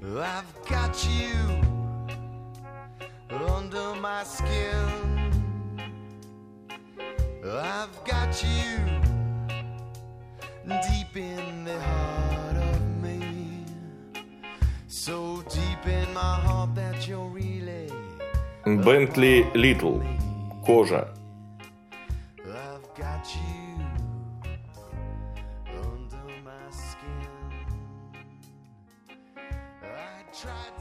I've got you under my skin. I've got you deep in the heart of me. So deep in my heart that you're really Бентли Литл. Кожа. I've got you under my skin. I tried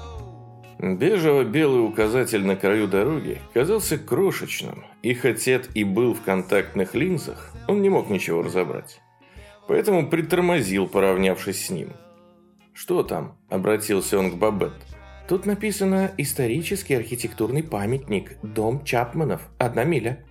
so. Бежево-белый указатель на краю дороги казался крошечным, и хоть Эд и был в контактных линзах, он не мог ничего разобрать. Поэтому притормозил, поравнявшись с ним. «Что там?» – обратился он к Бабет. «Тут написано «Исторический архитектурный памятник, дом Чапманов, 1 миля».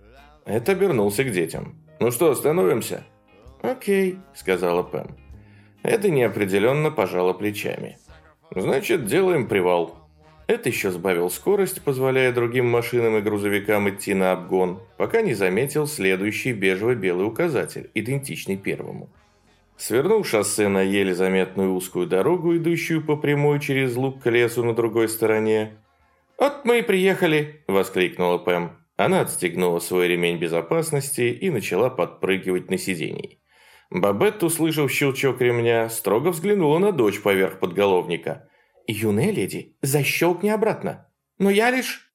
Эд обернулся к детям. «Ну что, остановимся?» «Окей», – сказала Пэм. Эд неопределенно пожала плечами. «Значит, делаем привал». Эд еще сбавил скорость, позволяя другим машинам и грузовикам идти на обгон, пока не заметил следующий бежево-белый указатель, идентичный первому. Свернул шоссе на еле заметную узкую дорогу, идущую по прямой через луг к лесу на другой стороне. «Вот мы и приехали!» – воскликнула Пэм. Она отстегнула свой ремень безопасности и начала подпрыгивать на сиденье. Бабет, услышав щелчок ремня, строго взглянула на дочь поверх подголовника. «Юная леди, защелкни обратно. Но я лишь...»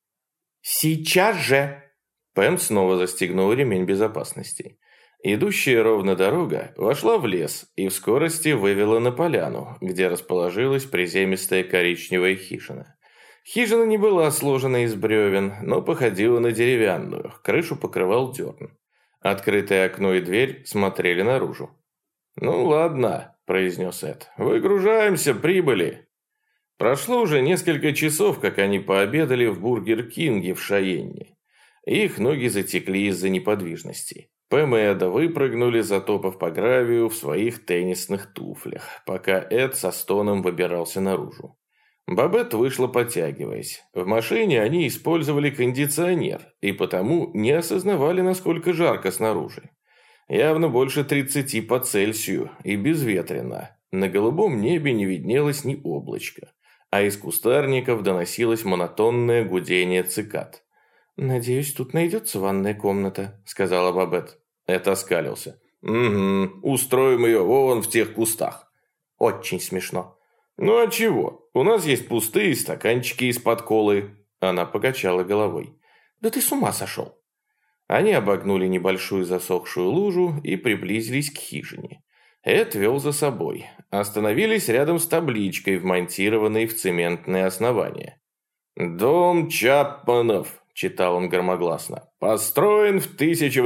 «Сейчас же!» Пэм снова застегнула ремень безопасности. Идущая ровно дорога вошла в лес и в скорости вывела на поляну, где расположилась приземистая коричневая хижина. Хижина не была сложена из бревен, но походила на деревянную, крышу покрывал дерн. Открытое окно и дверь смотрели наружу. «Ну ладно», – произнес Эд, – «выгружаемся, прибыли». Прошло уже несколько часов, как они пообедали в Бургер Кинге в Шайенне. Их ноги затекли из-за неподвижности. Пэм и Эда выпрыгнули, затопав по гравию в своих теннисных туфлях, пока Эд со стоном выбирался наружу. Бабет вышла, подтягиваясь. В машине они использовали кондиционер, и потому не осознавали, насколько жарко снаружи. Явно больше 30 по Цельсию и безветренно. На голубом небе не виднелось ни облачка, а из кустарников доносилось монотонное гудение цикад. «Надеюсь, тут найдется ванная комната», — сказала Бабет. Эд оскалился. «Угу, устроим ее вон в тех кустах». «Очень смешно». «Ну а чего? У нас есть пустые стаканчики из-под колы». Она покачала головой. «Да ты с ума сошел». Они обогнули небольшую засохшую лужу и приблизились к хижине. Эд вел за собой. Остановились рядом с табличкой, вмонтированной в цементное основание. «Дом Чапманов», – читал он громогласно, – «построен в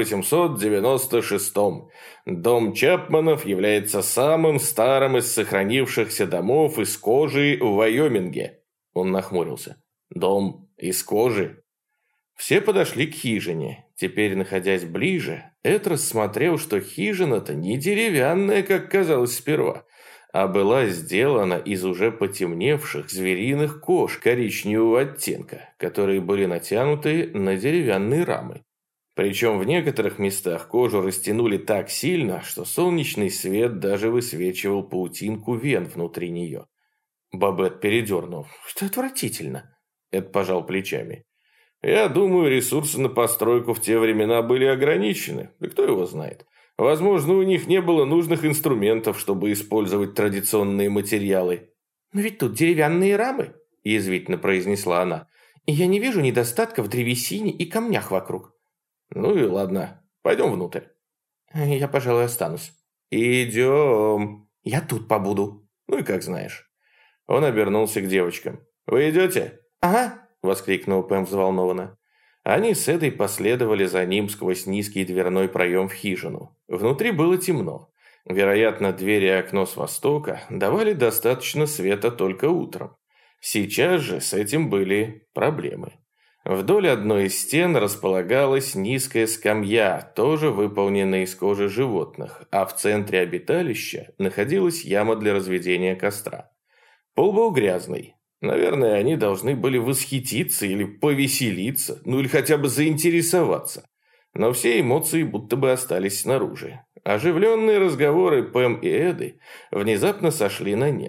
1896-м. Дом Чапманов является самым старым из сохранившихся домов из кожи в Вайоминге». Он нахмурился. «Дом из кожи?» Все подошли к хижине. Теперь, находясь ближе, Эд рассмотрел, что хижина-то не деревянная, как казалось сперва, а была сделана из уже потемневших звериных кож коричневого оттенка, которые были натянуты на деревянные рамы. Причем в некоторых местах кожу растянули так сильно, что солнечный свет даже высвечивал паутинку вен внутри нее. Бабет передернул. «Что отвратительно!» Эд пожал плечами. «Я думаю, ресурсы на постройку в те времена были ограничены. Да кто его знает. Возможно, у них не было нужных инструментов, чтобы использовать традиционные материалы». «Но ведь тут деревянные рамы», – язвительно произнесла она. «И я не вижу недостатка в древесине и камнях вокруг». «Ну и ладно. Пойдем внутрь». «Я, пожалуй, останусь». «Идем». «Я тут побуду». «Ну и как знаешь». Он обернулся к девочкам. «Вы идете?» «Ага», – воскликнул Пэм взволнованно. Они с Эдой последовали за ним сквозь низкий дверной проем в хижину. Внутри было темно. Вероятно, дверь и окно с востока давали достаточно света только утром. Сейчас же с этим были проблемы. Вдоль одной из стен располагалась низкая скамья, тоже выполненная из кожи животных, а в центре обиталища находилась яма для разведения костра. Пол был грязный. Наверное, они должны были восхититься или повеселиться, ну или хотя бы заинтересоваться. Но все эмоции будто бы остались снаружи. Оживленные разговоры Пэм и Эды внезапно сошли на нет.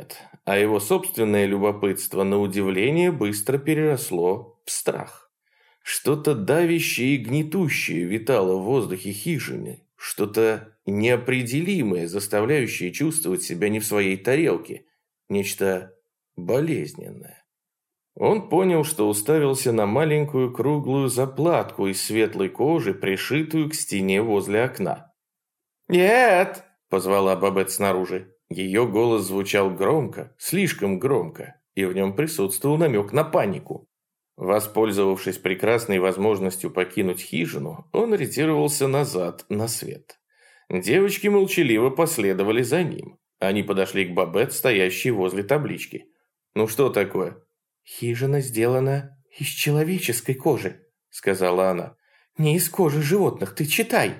а его собственное любопытство на удивление быстро переросло в страх. Что-то давящее и гнетущее витало в воздухе хижины, что-то неопределимое, заставляющее чувствовать себя не в своей тарелке, нечто болезненное. Он понял, что уставился на маленькую круглую заплатку из светлой кожи, пришитую к стене возле окна. «Нет!» – позвала Бабет снаружи. Ее голос звучал громко, слишком громко, и в нем присутствовал намек на панику. Воспользовавшись прекрасной возможностью покинуть хижину, он ретировался назад на свет. Девочки молчаливо последовали за ним. Они подошли к Бабет, стоящей возле таблички. «Ну что такое?» «Хижина сделана из человеческой кожи», — сказала она. «Не из кожи животных, ты читай».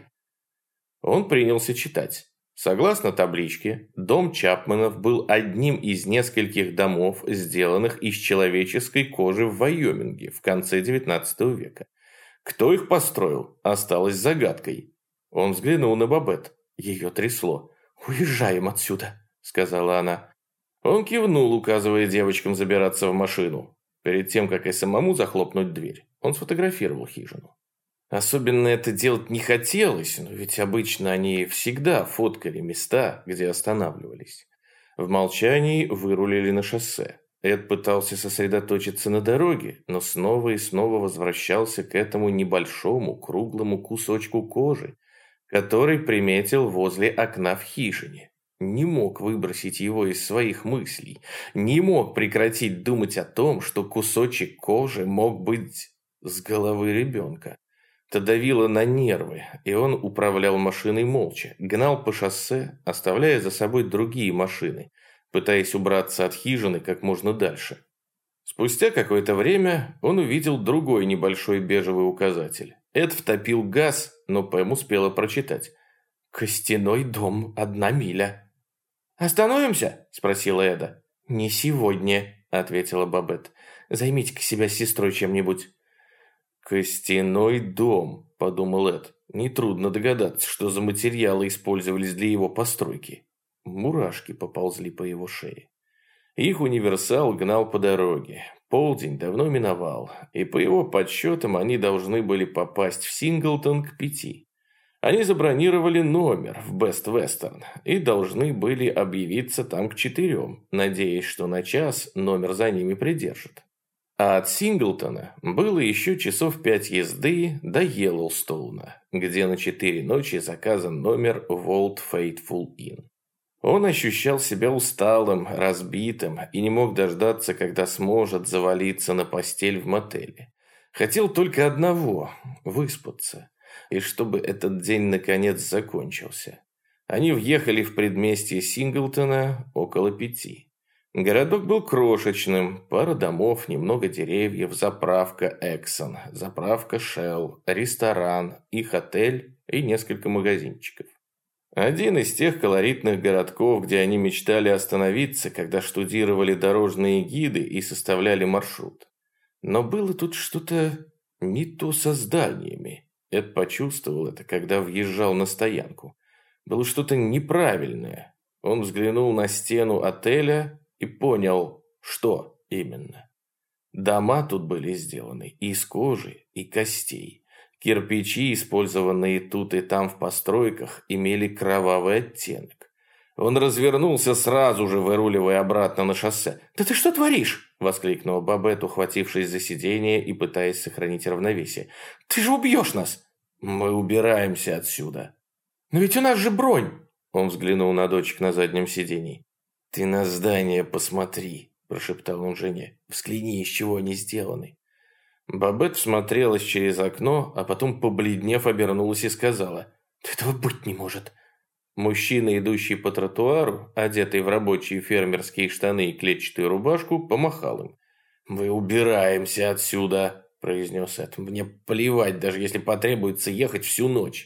Он принялся читать. Согласно табличке, дом Чапманов был одним из нескольких домов, сделанных из человеческой кожи в Вайоминге в конце XIX века. Кто их построил, осталось загадкой. Он взглянул на Бабет. Ее трясло. «Уезжаем отсюда», — сказала она. Он кивнул, указывая девочкам забираться в машину. Перед тем, как и самому захлопнуть дверь, он сфотографировал хижину. Особенно это делать не хотелось, но ведь обычно они всегда фоткали места, где останавливались. В молчании вырулили на шоссе. Эд пытался сосредоточиться на дороге, но снова и снова возвращался к этому небольшому круглому кусочку кожи, который приметил возле окна в хижине. Не мог выбросить его из своих мыслей, не мог прекратить думать о том, что кусочек кожи мог быть с головы ребенка. Это давило на нервы, и он управлял машиной молча, гнал по шоссе, оставляя за собой другие машины, пытаясь убраться от хижины как можно дальше. Спустя какое-то время он увидел другой небольшой бежевый указатель. Эд втопил газ, но Пэм успела прочитать. «Костяной дом, 1 миля». «Остановимся?» – спросила Эда. «Не сегодня», – ответила Бабет. «Займите-ка себя с сестрой чем-нибудь». «Костяной дом», – подумал Эд. Нетрудно догадаться, что за материалы использовались для его постройки. Мурашки поползли по его шее. Их универсал гнал по дороге. Полдень давно миновал, и по его подсчетам они должны были попасть в Синглтон к 5. Они забронировали номер в Best Western и должны были объявиться там к 4, надеясь, что на час номер за ними придержит. А от Синглтона было еще часов 5 езды до Йеллоустоуна, где на 4 ночи заказан номер в Old Faithful Inn. Он ощущал себя усталым, разбитым и не мог дождаться, когда сможет завалиться на постель в мотеле. Хотел только одного – выспаться, и чтобы этот день наконец закончился. Они въехали в предместье Синглтона около 5. Городок был крошечным, пара домов, немного деревьев, заправка Exxon, заправка Shell, ресторан, их отель и несколько магазинчиков. Один из тех колоритных городков, где они мечтали остановиться, когда штудировали дорожные гиды и составляли маршрут. Но было тут что-то не то со зданиями. Эд почувствовал это, когда въезжал на стоянку. Было что-то неправильное. Он взглянул на стену отеля и понял, что именно. Дома тут были сделаны из кожи и костей. Кирпичи, использованные тут и там в постройках, имели кровавый оттенок. Он развернулся сразу же, выруливая обратно на шоссе. «Да ты что творишь?» – воскликнула Бабет, ухватившись за сиденье и пытаясь сохранить равновесие. «Ты же убьешь нас!» «Мы убираемся отсюда». «Но ведь у нас же бронь!» Он взглянул на дочек на заднем сиденье. «Ты на здание посмотри», – прошептал он жене. «Взгляни, из чего они сделаны». Бабет всмотрелась через окно, а потом, побледнев, обернулась и сказала: «Этого быть не может». Мужчина, идущий по тротуару, одетый в рабочие фермерские штаны и клетчатую рубашку, помахал им. «Мы убираемся отсюда», – произнес Эд. «Мне плевать, даже если потребуется ехать всю ночь».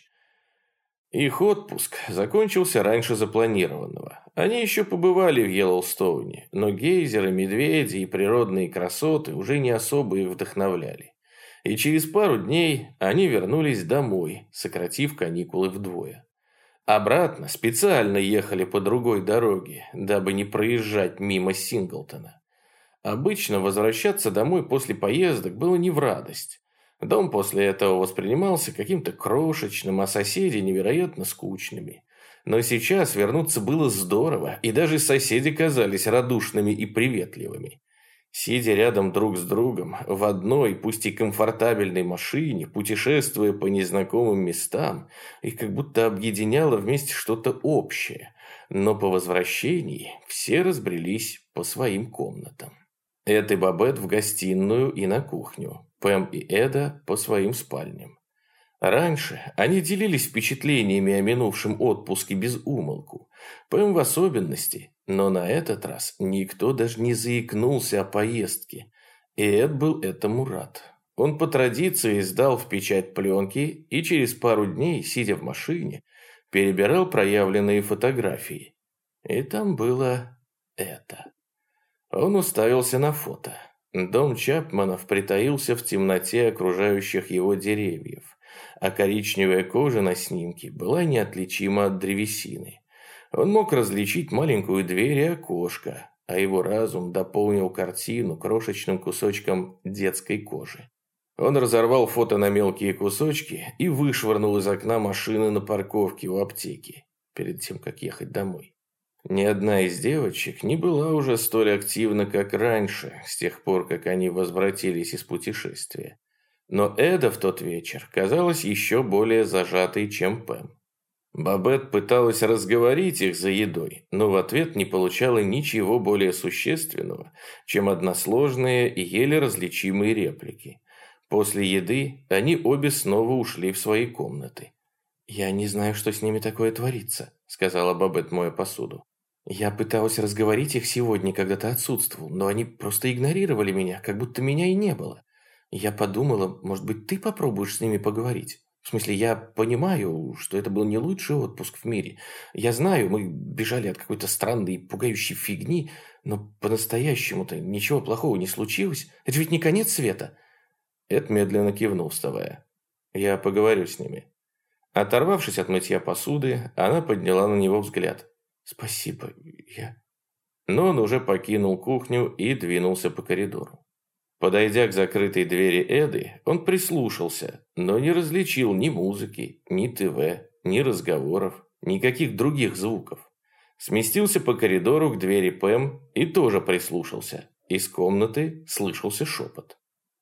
Их отпуск закончился раньше запланированного. Они еще побывали в Йеллоустоуне, но гейзеры, медведи и природные красоты уже не особо их вдохновляли. И через пару дней они вернулись домой, сократив каникулы вдвое. Обратно специально ехали по другой дороге, дабы не проезжать мимо Синглтона. Обычно возвращаться домой после поездок было не в радость. Дом после этого воспринимался каким-то крошечным, а соседи невероятно скучными. Но сейчас вернуться было здорово, и даже соседи казались радушными и приветливыми. Сидя рядом друг с другом, в одной, пусть и комфортабельной машине, путешествуя по незнакомым местам, их как будто объединяло вместе что-то общее. Но по возвращении все разбрелись по своим комнатам. Эд и Бабет в гостиную и на кухню, Пэм и Эда по своим спальням. Раньше они делились впечатлениями о минувшем отпуске без умолку, Пэм в особенности, но на этот раз никто даже не заикнулся о поездке, и Эд был этому рад. Он по традиции сдал в печать пленки и через пару дней, сидя в машине, перебирал проявленные фотографии. И там было это. Он уставился на фото. Дом Чапманов притаился в темноте окружающих его деревьев, а коричневая кожа на снимке была неотличима от древесины. Он мог различить маленькую дверь и окошко, а его разум дополнил картину крошечным кусочком детской кожи. Он разорвал фото на мелкие кусочки и вышвырнул из окна машины на парковке у аптеки, перед тем, как ехать домой. Ни одна из девочек не была уже столь активна, как раньше, с тех пор, как они возвратились из путешествия. Но Эда в тот вечер казалась еще более зажатой, чем Пэм. Бабет пыталась разговорить их за едой, но в ответ не получала ничего более существенного, чем односложные и еле различимые реплики. После еды они обе снова ушли в свои комнаты. «Я не знаю, что с ними такое творится», — сказала Бабет, моя посуду. «Я пыталась разговорить их сегодня, когда ты отсутствовал, но они просто игнорировали меня, как будто меня и не было. Я подумала, может быть, ты попробуешь с ними поговорить? В смысле, я понимаю, что это был не лучший отпуск в мире. Я знаю, мы бежали от какой-то странной и пугающей фигни, но по-настоящему-то ничего плохого не случилось. Это ведь не конец света». Эд медленно кивнул, вставая. «Я поговорю с ними». Оторвавшись от мытья посуды, она подняла на него взгляд. «Спасибо, я...» Но он уже покинул кухню и двинулся по коридору. Подойдя к закрытой двери Эды, он прислушался, но не различил ни музыки, ни ТВ, ни разговоров, никаких других звуков. Сместился по коридору к двери Пэм и тоже прислушался. Из комнаты слышался шепот.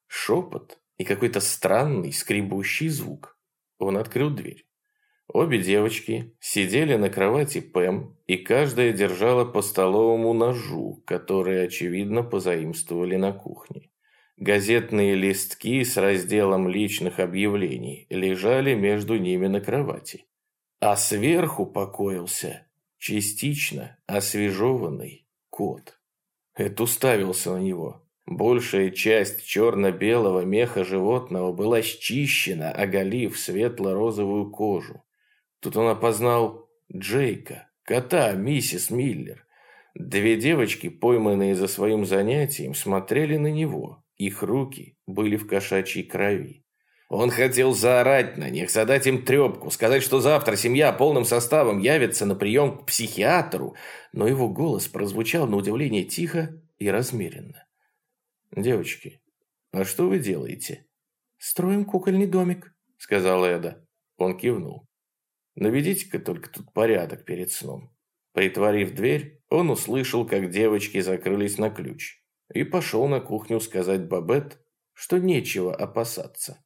Шепот и какой-то странный скребущий звук. Он открыл дверь. Обе девочки сидели на кровати Пэм, и каждая держала по столовому ножу, который, очевидно, позаимствовали на кухне. Газетные листки с разделом личных объявлений лежали между ними на кровати. А сверху покоился частично освежеванный кот. Эд уставился на него. Большая часть черно-белого меха животного была счищена, оголив светло-розовую кожу. Тут он опознал Джейка, кота миссис Миллер. Две девочки, пойманные за своим занятием, смотрели на него. Их руки были в кошачьей крови. Он хотел заорать на них, задать им трепку, сказать, что завтра семья полным составом явится на прием к психиатру, но его голос прозвучал на удивление тихо и размеренно. «Девочки, а что вы делаете?» «Строим кукольный домик», — сказала Эда. Он кивнул. «Наведите-ка только тут порядок перед сном». Притворив дверь, он услышал, как девочки закрылись на ключ, и пошел на кухню сказать Бабет, что нечего опасаться.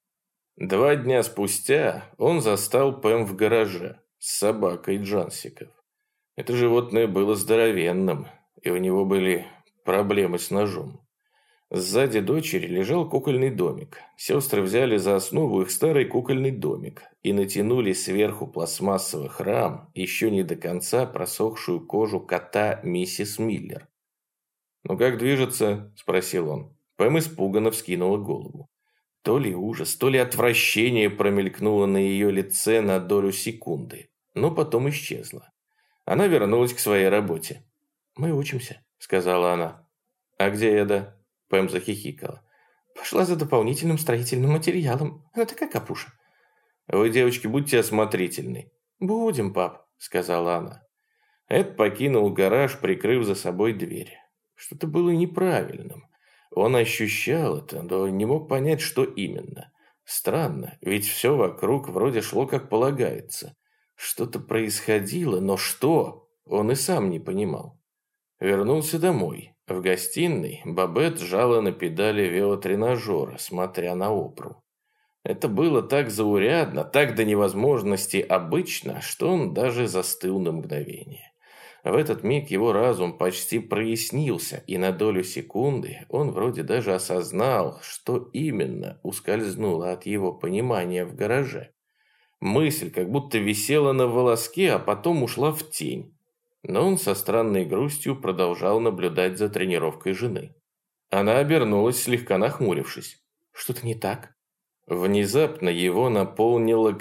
2 дня спустя он застал Пэм в гараже с собакой Джансиков. Это животное было здоровенным, и у него были проблемы с ножом. Сзади дочери лежал кукольный домик. Сестры взяли за основу их старый кукольный домик и натянули сверху пластмассовых рам еще не до конца просохшую кожу кота миссис Миллер. «Ну как движется?» – спросил он. Пэм испуганно вскинула голову. То ли ужас, то ли отвращение промелькнуло на ее лице на долю секунды, но потом исчезло. Она вернулась к своей работе. «Мы учимся», – сказала она. «А где Эда?» Пэм захихикала. «Пошла за дополнительным строительным материалом. Она такая капуша». «Вы, девочки, будьте осмотрительны. «Будем, пап», — сказала она. Эд покинул гараж, прикрыв за собой дверь. Что-то было неправильным. Он ощущал это, но не мог понять, что именно. Странно, ведь все вокруг вроде шло как полагается. Что-то происходило, но что, он и сам не понимал. Вернулся домой. В гостиной Бабет жала на педали велотренажера, смотря на Опру. Это было так заурядно, так до невозможности обычно, что он даже застыл на мгновение. В этот миг его разум почти прояснился, и на долю секунды он вроде даже осознал, что именно ускользнуло от его понимания в гараже. Мысль как будто висела на волоске, а потом ушла в тень. Но он со странной грустью продолжал наблюдать за тренировкой жены. Она обернулась, слегка нахмурившись. «Что-то не так?» Внезапно его наполнило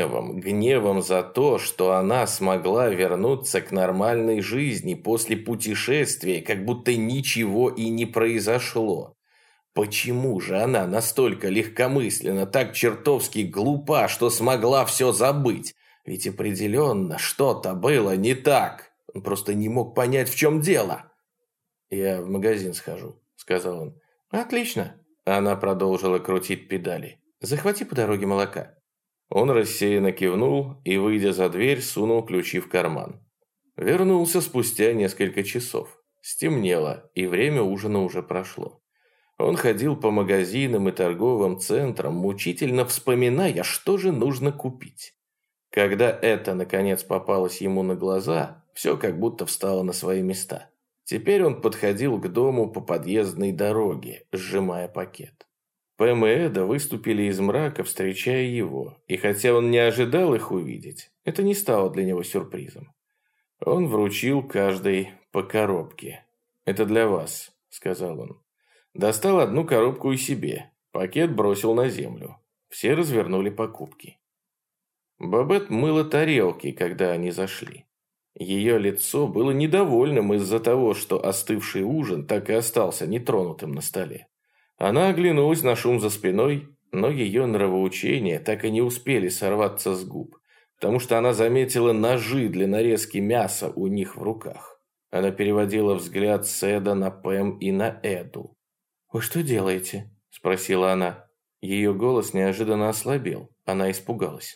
гневом за то, что она смогла вернуться к нормальной жизни после путешествия, как будто ничего и не произошло. Почему же она настолько легкомысленно, так чертовски глупа, что смогла все забыть? Ведь определенно что-то было не так. Он просто не мог понять, в чем дело. «Я в магазин схожу», — сказал он. «Отлично». Она продолжила крутить педали. «Захвати по дороге молока». Он рассеянно кивнул и, выйдя за дверь, сунул ключи в карман. Вернулся спустя несколько часов. Стемнело, и время ужина уже прошло. Он ходил по магазинам и торговым центрам, мучительно вспоминая, что же нужно купить. Когда это, наконец, попалось ему на глаза, все как будто встало на свои места. Теперь он подходил к дому по подъездной дороге, сжимая пакет. Пэм и Эда выступили из мрака, встречая его, и хотя он не ожидал их увидеть, это не стало для него сюрпризом. Он вручил каждой по коробке. «Это для вас», — сказал он. Достал одну коробку и себе, пакет бросил на землю. Все развернули покупки. Бабет мыла тарелки, когда они зашли. Ее лицо было недовольным из-за того, что остывший ужин так и остался нетронутым на столе. Она оглянулась на шум за спиной, но ее нравоучения так и не успели сорваться с губ, потому что она заметила ножи для нарезки мяса у них в руках. Она переводила взгляд с Эда на Пэм и на Эду. «Вы что делаете?» – спросила она. Ее голос неожиданно ослабел. Она испугалась.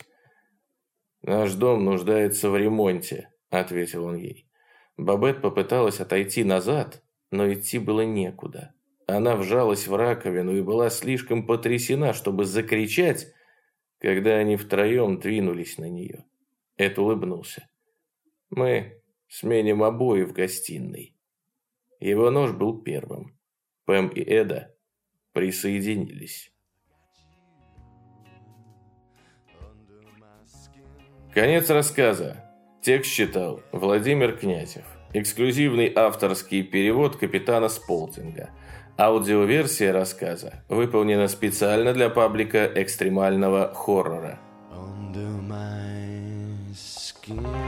«Наш дом нуждается в ремонте», – ответил он ей. Бабет попыталась отойти назад, но идти было некуда. Она вжалась в раковину и была слишком потрясена, чтобы закричать, когда они втроем двинулись на нее. Эд улыбнулся. «Мы сменим обои в гостиной». Его нож был первым. Пэм и Эда присоединились. Конец рассказа. Текст читал Владимир Князев. Эксклюзивный авторский перевод капитана Сполтинга. Аудиоверсия рассказа выполнена специально для паблика экстремального хоррора. Under my skin.